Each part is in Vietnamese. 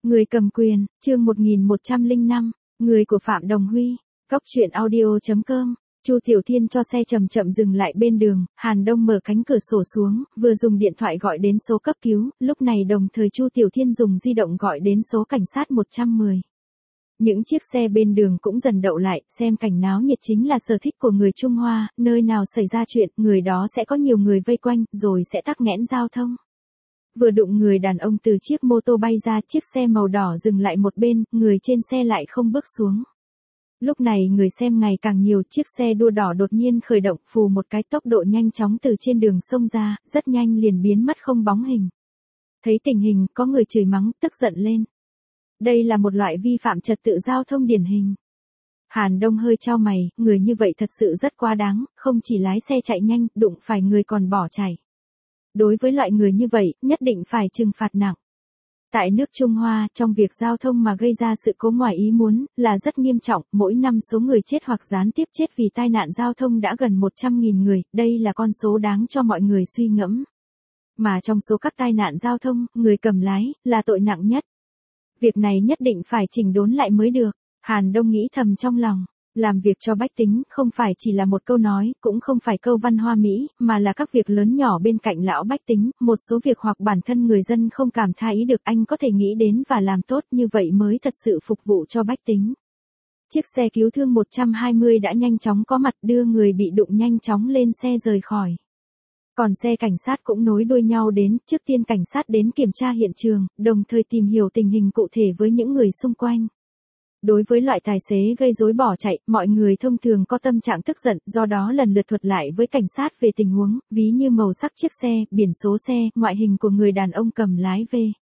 Người cầm quyền, chương 1105, người của Phạm Đồng Huy, Cóc truyện audio.com. Chu Tiểu Thiên cho xe chậm chậm dừng lại bên đường, Hàn Đông mở cánh cửa sổ xuống, vừa dùng điện thoại gọi đến số cấp cứu, lúc này đồng thời Chu Tiểu Thiên dùng di động gọi đến số cảnh sát 110. Những chiếc xe bên đường cũng dần đậu lại, xem cảnh náo nhiệt chính là sở thích của người Trung Hoa, nơi nào xảy ra chuyện, người đó sẽ có nhiều người vây quanh, rồi sẽ tắc nghẽn giao thông. Vừa đụng người đàn ông từ chiếc mô tô bay ra, chiếc xe màu đỏ dừng lại một bên, người trên xe lại không bước xuống. Lúc này người xem ngày càng nhiều, chiếc xe đua đỏ đột nhiên khởi động, phù một cái tốc độ nhanh chóng từ trên đường xông ra, rất nhanh liền biến mất không bóng hình. Thấy tình hình, có người chửi mắng, tức giận lên. Đây là một loại vi phạm trật tự giao thông điển hình. Hàn Đông hơi chau mày, người như vậy thật sự rất quá đáng, không chỉ lái xe chạy nhanh, đụng phải người còn bỏ chạy. Đối với loại người như vậy, nhất định phải trừng phạt nặng. Tại nước Trung Hoa, trong việc giao thông mà gây ra sự cố ngoài ý muốn, là rất nghiêm trọng, mỗi năm số người chết hoặc gián tiếp chết vì tai nạn giao thông đã gần 100.000 người, đây là con số đáng cho mọi người suy ngẫm. Mà trong số các tai nạn giao thông, người cầm lái, là tội nặng nhất. Việc này nhất định phải chỉnh đốn lại mới được, Hàn Đông nghĩ thầm trong lòng. Làm việc cho bách tính không phải chỉ là một câu nói, cũng không phải câu văn hoa mỹ, mà là các việc lớn nhỏ bên cạnh lão bách tính, một số việc hoặc bản thân người dân không cảm tha ý được anh có thể nghĩ đến và làm tốt, như vậy mới thật sự phục vụ cho bách tính. Chiếc xe cứu thương 120 đã nhanh chóng có mặt, đưa người bị đụng nhanh chóng lên xe rời khỏi. Còn xe cảnh sát cũng nối đuôi nhau đến, trước tiên cảnh sát đến kiểm tra hiện trường, đồng thời tìm hiểu tình hình cụ thể với những người xung quanh. Đối với loại tài xế gây rối bỏ chạy, mọi người thông thường có tâm trạng tức giận, do đó lần lượt thuật lại với cảnh sát về tình huống, ví như màu sắc chiếc xe, biển số xe, ngoại hình của người đàn ông cầm lái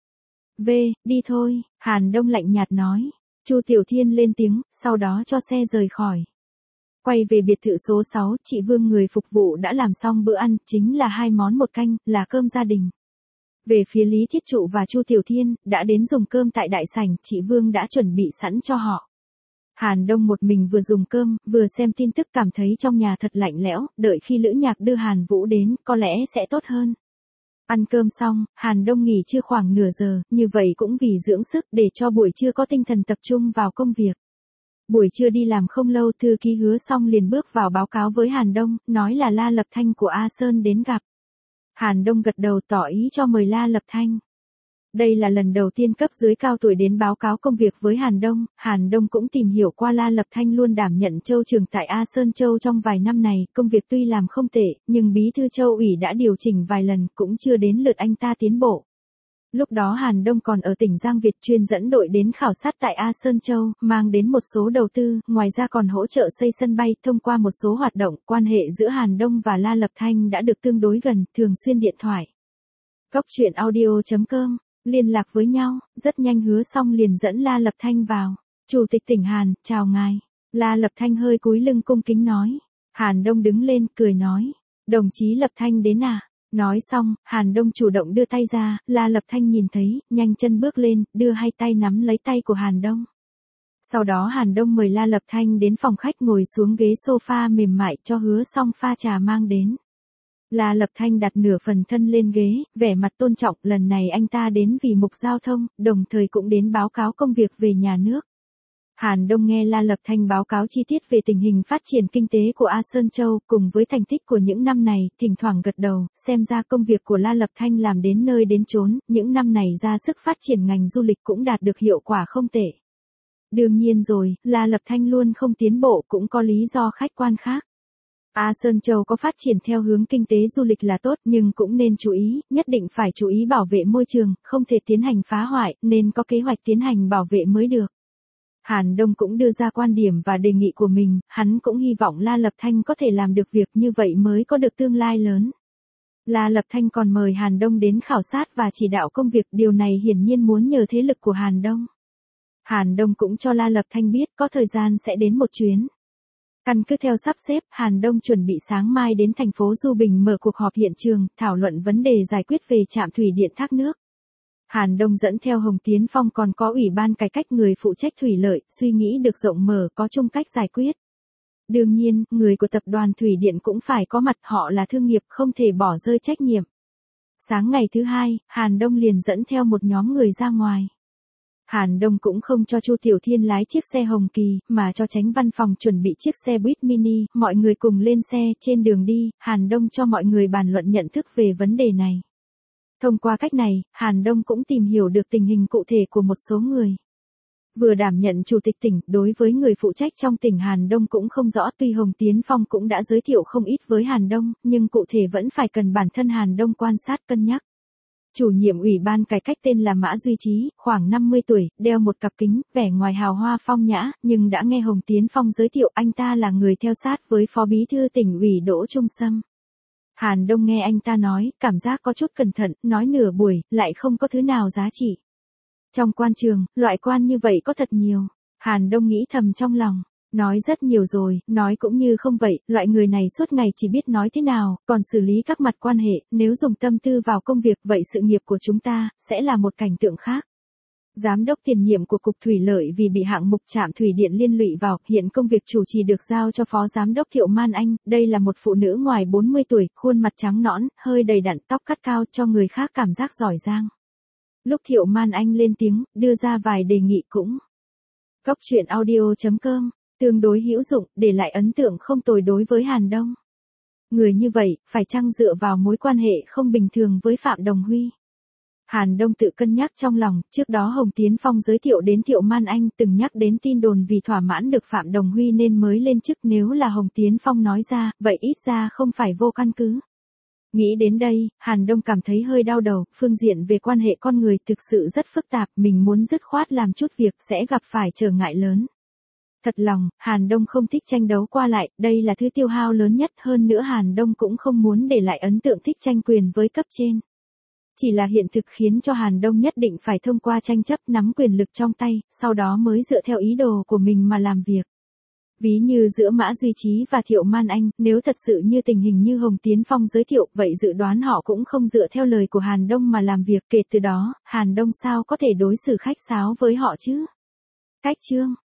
đi thôi, Hàn Đông lạnh nhạt nói. Chu Tiểu Thiên lên tiếng, sau đó cho xe rời khỏi. Quay về biệt thự số 6, chị Vương người phục vụ đã làm xong bữa ăn, chính là 2 món một canh, là cơm gia đình. Về phía Lý Thiết Trụ và Chu Tiểu Thiên, đã đến dùng cơm tại đại sảnh, chị Vương đã chuẩn bị sẵn cho họ. Hàn Đông một mình vừa dùng cơm, vừa xem tin tức cảm thấy trong nhà thật lạnh lẽo, đợi khi Lữ Nhạc đưa Hàn Vũ đến, có lẽ sẽ tốt hơn. Ăn cơm xong, Hàn Đông nghỉ trưa khoảng nửa giờ, như vậy cũng vì dưỡng sức để cho buổi trưa có tinh thần tập trung vào công việc. Buổi trưa đi làm không lâu, thư ký Hứa xong liền bước vào báo cáo với Hàn Đông, nói là La Lập Thanh của A Sơn đến gặp. Hàn Đông gật đầu tỏ ý cho mời La Lập Thanh. Đây là lần đầu tiên cấp dưới cao tuổi đến báo cáo công việc với Hàn Đông cũng tìm hiểu qua La Lập Thanh luôn đảm nhận châu trưởng tại A Sơn Châu trong vài năm này, công việc tuy làm không tệ, nhưng bí thư châu ủy đã điều chỉnh vài lần, cũng chưa đến lượt anh ta tiến bộ. Lúc đó Hàn Đông còn ở tỉnh Giang Việt chuyên dẫn đội đến khảo sát tại A Sơn Châu, mang đến một số đầu tư, ngoài ra còn hỗ trợ xây sân bay. Thông qua một số hoạt động, quan hệ giữa Hàn Đông và La Lập Thanh đã được tương đối gần, thường xuyên điện thoại. Cóc truyện audio.com, liên lạc với nhau, rất nhanh Hứa xong liền dẫn La Lập Thanh vào. Chủ tịch tỉnh Hàn, chào ngài. La Lập Thanh hơi cúi lưng cung kính nói. Hàn Đông đứng lên, cười nói. Đồng chí Lập Thanh đến à? Nói xong, Hàn Đông chủ động đưa tay ra, La Lập Thanh nhìn thấy, nhanh chân bước lên, đưa hai tay nắm lấy tay của Hàn Đông. Sau đó Hàn Đông mời La Lập Thanh đến phòng khách ngồi xuống ghế sofa mềm mại cho Hứa xong pha trà mang đến. La Lập Thanh đặt nửa phần thân lên ghế, vẻ mặt tôn trọng, lần này anh ta đến vì mục giao thông, đồng thời cũng đến báo cáo công việc về nhà nước. Hàn Đông nghe La Lập Thanh báo cáo chi tiết về tình hình phát triển kinh tế của A Sơn Châu, cùng với thành tích của những năm này, thỉnh thoảng gật đầu, xem ra công việc của La Lập Thanh làm đến nơi đến chốn, những năm này ra sức phát triển ngành du lịch cũng đạt được hiệu quả không tệ. Đương nhiên rồi, La Lập Thanh luôn không tiến bộ cũng có lý do khách quan khác. A Sơn Châu có phát triển theo hướng kinh tế du lịch là tốt, nhưng cũng nên chú ý, nhất định phải chú ý bảo vệ môi trường, không thể tiến hành phá hoại, nên có kế hoạch tiến hành bảo vệ mới được. Hàn Đông cũng đưa ra quan điểm và đề nghị của mình, hắn cũng hy vọng La Lập Thanh có thể làm được việc như vậy mới có được tương lai lớn. La Lập Thanh còn mời Hàn Đông đến khảo sát và chỉ đạo công việc, điều này hiển nhiên muốn nhờ thế lực của Hàn Đông. Hàn Đông cũng cho La Lập Thanh biết có thời gian sẽ đến một chuyến. Căn cứ theo sắp xếp, Hàn Đông chuẩn bị sáng mai đến thành phố Du Bình mở cuộc họp hiện trường, thảo luận vấn đề giải quyết về trạm thủy điện thác nước. Hàn Đông dẫn theo Hồng Tiến Phong còn có Ủy ban cải cách người phụ trách thủy lợi, suy nghĩ được rộng mở có chung cách giải quyết. Đương nhiên, người của tập đoàn Thủy Điện cũng phải có mặt, họ là thương nghiệp không thể bỏ rơi trách nhiệm. Sáng ngày thứ hai, Hàn Đông liền dẫn theo một nhóm người ra ngoài. Hàn Đông cũng không cho Chu Tiểu Thiên lái chiếc xe Hồng Kỳ, mà cho Chánh Văn Phòng chuẩn bị chiếc xe buýt mini, mọi người cùng lên xe, trên đường đi, Hàn Đông cho mọi người bàn luận nhận thức về vấn đề này. Thông qua cách này, Hàn Đông cũng tìm hiểu được tình hình cụ thể của một số người. Vừa đảm nhận chủ tịch tỉnh, đối với người phụ trách trong tỉnh Hàn Đông cũng không rõ, tuy Hồng Tiến Phong cũng đã giới thiệu không ít với Hàn Đông, nhưng cụ thể vẫn phải cần bản thân Hàn Đông quan sát cân nhắc. Chủ nhiệm ủy ban cải cách tên là Mã Duy Trí, khoảng 50 tuổi, đeo một cặp kính, vẻ ngoài hào hoa phong nhã, nhưng đã nghe Hồng Tiến Phong giới thiệu anh ta là người theo sát với Phó Bí thư tỉnh ủy Đỗ Trung Sâm. Hàn Đông nghe anh ta nói, cảm giác có chút cẩn thận, nói nửa buổi, lại không có thứ nào giá trị. Trong quan trường, loại quan như vậy có thật nhiều. Hàn Đông nghĩ thầm trong lòng. Nói rất nhiều rồi, nói cũng như không vậy, loại người này suốt ngày chỉ biết nói thế nào, còn xử lý các mặt quan hệ, nếu dùng tâm tư vào công việc, vậy sự nghiệp của chúng ta, sẽ là một cảnh tượng khác. Giám đốc tiền nhiệm của Cục Thủy lợi vì bị hạng mục trạm thủy điện liên lụy vào, hiện công việc chủ trì được giao cho Phó Giám đốc Thiệu Man Anh, đây là một phụ nữ ngoài 40 tuổi, khuôn mặt trắng nõn, hơi đầy đặn, tóc cắt cao, cho người khác cảm giác giỏi giang. Lúc Thiệu Man Anh lên tiếng, đưa ra vài đề nghị cũng. Góc truyện audio.com, tương đối hữu dụng, để lại ấn tượng không tồi đối với Hàn Đông. Người như vậy, phải chăng dựa vào mối quan hệ không bình thường với Phạm Đồng Huy? Hàn Đông tự cân nhắc trong lòng, trước đó Hồng Tiến Phong giới thiệu đến Thiệu Man Anh từng nhắc đến tin đồn vì thỏa mãn được Phạm Đồng Huy nên mới lên chức, nếu là Hồng Tiến Phong nói ra, vậy ít ra không phải vô căn cứ. Nghĩ đến đây, Hàn Đông cảm thấy hơi đau đầu, phương diện về quan hệ con người thực sự rất phức tạp, mình muốn dứt khoát làm chút việc sẽ gặp phải trở ngại lớn. Thật lòng, Hàn Đông không thích tranh đấu qua lại, đây là thứ tiêu hao lớn nhất, hơn nữa Hàn Đông cũng không muốn để lại ấn tượng thích tranh quyền với cấp trên. Chỉ là hiện thực khiến cho Hàn Đông nhất định phải thông qua tranh chấp nắm quyền lực trong tay, sau đó mới dựa theo ý đồ của mình mà làm việc. Ví như giữa Mã Duy Trí và Thiệu Man Anh, nếu thật sự như tình hình như Hồng Tiến Phong giới thiệu, vậy dự đoán họ cũng không dựa theo lời của Hàn Đông mà làm việc, kể từ đó, Hàn Đông sao có thể đối xử khách sáo với họ chứ? Cách chương